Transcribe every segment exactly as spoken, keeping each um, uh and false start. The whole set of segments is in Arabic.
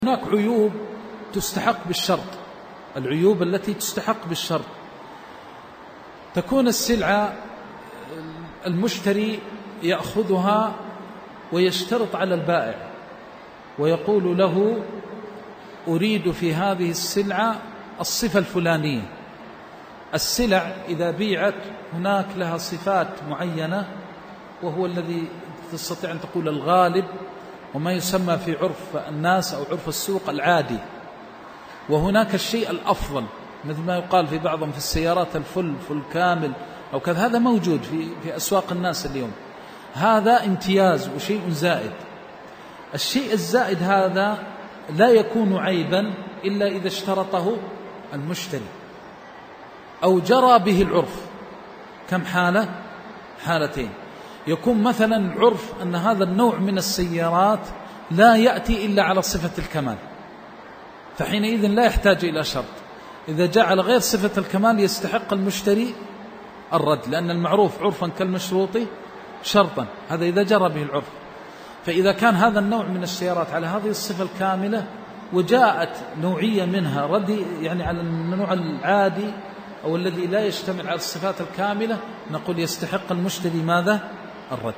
هناك عيوب تستحق بالشرط. العيوب التي تستحق بالشرط تكون السلعة المشتري يأخذها ويشترط على البائع ويقول له أريد في هذه السلعة الصفة الفلانية. السلع إذا بيعت هناك لها صفات معينة، وهو الذي تستطيع أن تقول الغالب، وما يسمى في عرف الناس أو عرف السوق العادي، وهناك الشيء الأفضل مثل ما يقال في بعضهم في السيارات الفل فل كامل أو كذا. هذا موجود في في أسواق الناس اليوم، هذا امتياز وشيء زائد. الشيء الزائد هذا لا يكون عيبا إلا إذا اشترطه المشتري أو جرى به العرف. كم حالة؟ حالتين. يكون مثلا العرف أن هذا النوع من السيارات لا يأتي إلا على صفة الكمال، فحينئذ لا يحتاج إلى شرط. إذا جاء على غير صفة الكمال يستحق المشتري الرد، لأن المعروف عرفا كالمشروط شرطا، هذا إذا جرى به العرف. فإذا كان هذا النوع من السيارات على هذه الصفة الكاملة وجاءت نوعية منها ردي يعني على النوع العادي أو الذي لا يشتمل على الصفات الكاملة، نقول يستحق المشتري ماذا؟ الرد.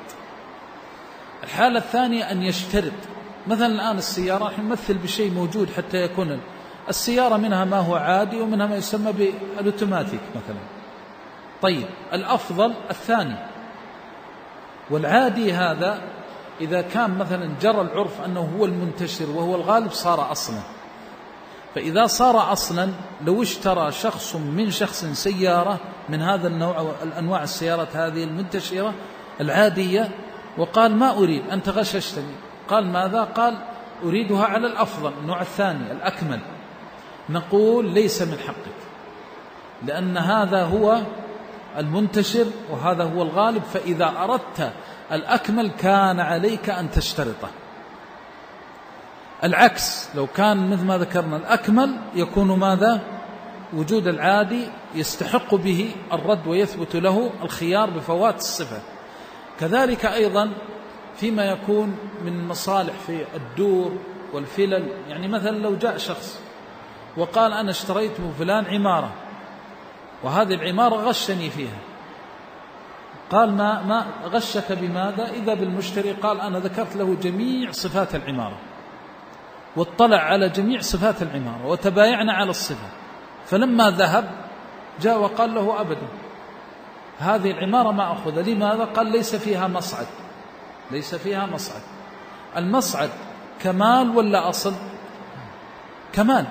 الحالة الثانية أن يشترط. مثلا الآن السيارة نمثل بشيء موجود حتى يكون السيارة منها ما هو عادي ومنها ما يسمى بالأوتوماتيك مثلا. طيب الأفضل الثاني، والعادي هذا إذا كان مثلا جرى العرف أنه هو المنتشر وهو الغالب صار أصلا. فإذا صار أصلا لو اشترى شخص من شخص سيارة من هذا النوع أو الأنواع السيارات هذه المنتشرة العادية وقال ما أريد، أنت غششتني، قال ماذا؟ قال أريدها على الأفضل، النوع الثاني الأكمل، نقول ليس من حقك، لأن هذا هو المنتشر وهذا هو الغالب. فإذا أردت الأكمل كان عليك أن تشترطه. العكس لو كان مثل ما ذكرنا الأكمل يكون ماذا؟ وجود العادي يستحق به الرد ويثبت له الخيار بفوات الصفة. كذلك أيضا فيما يكون من مصالح في الدور والفلل، يعني مثلا لو جاء شخص وقال أنا اشتريت من فلان عمارة وهذه العمارة غشني فيها، قال ما, ما غشك بماذا؟ إذا بالمشتري قال أنا ذكرت له جميع صفات العمارة واطلع على جميع صفات العمارة وتبايعنا على الصفة، فلما ذهب جاء وقال له أبدا هذه العمارة ما أخذ. لماذا؟ قال ليس فيها مصعد. ليس فيها مصعد. المصعد كمال ولا أصل؟ كمال،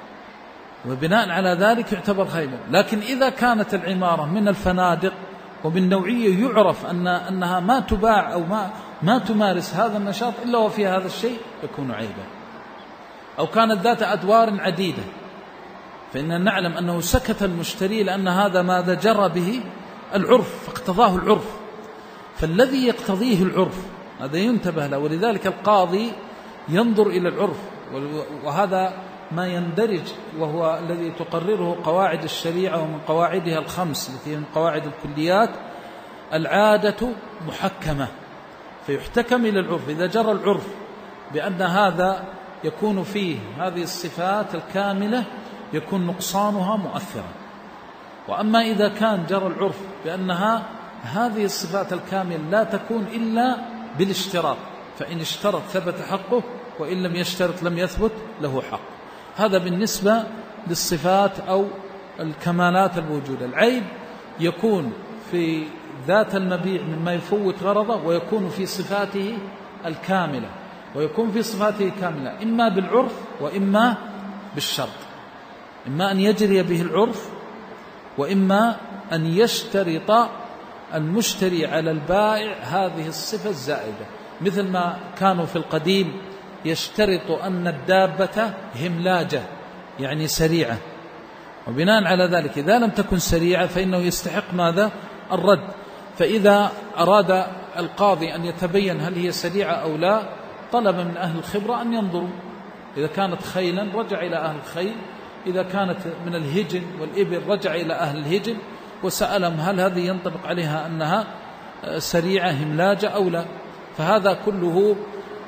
وبناء على ذلك يعتبر خيبا. لكن إذا كانت العمارة من الفنادق ومن نوعية يعرف أن أنها ما تباع أو ما ما تمارس هذا النشاط إلا وفي هذا الشيء يكون عيبا. أو كانت ذات أدوار عديدة، فإننا نعلم أنه سكت المشتري لأن هذا ماذا؟ جرى به العرف فاقتضاه العرف. فالذي يقتضيه العرف هذا ينتبه له، ولذلك القاضي ينظر إلى العرف، وهذا ما يندرج وهو الذي تقرره قواعد الشريعة ومن قواعدها الخمس التي من قواعد الكليات. العادة محكمة، فيحتكم إلى العرف. إذا جرى العرف بأن هذا يكون فيه هذه الصفات الكاملة يكون نقصانها مؤثرا. وأما إذا كان جرى العرف بأنها هذه الصفات الكاملة لا تكون إلا بالاشتراط، فإن اشترط ثبت حقه وإن لم يشترط لم يثبت له حق. هذا بالنسبة للصفات أو الكمالات الموجودة. العيب يكون في ذات المبيع مما يفوت غرضه، ويكون في صفاته الكاملة، ويكون في صفاته كاملة إما بالعرف وإما بالشرط، إما أن يجري به العرف وإما أن يشترط المشتري على البائع هذه الصفة الزائدة، مثل ما كانوا في القديم يشترط أن الدابة هملاجة يعني سريعة، وبناء على ذلك إذا لم تكن سريعة فإنه يستحق ماذا؟ الرد. فإذا أراد القاضي أن يتبين هل هي سريعة أو لا طلب من أهل الخبرة أن ينظروا. إذا كانت خيلا رجع إلى أهل الخيل، إذا كانت من الهجن والإبل رجع إلى أهل الهجن وسألهم هل هذه ينطبق عليها أنها سريعة هملاجة أو لا. فهذا كله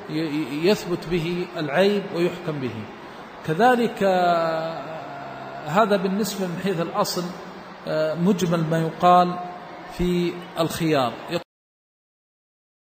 يثبت به العيب ويحكم به. كذلك هذا بالنسبة من حيث الأصل مجمل ما يقال في الخيار.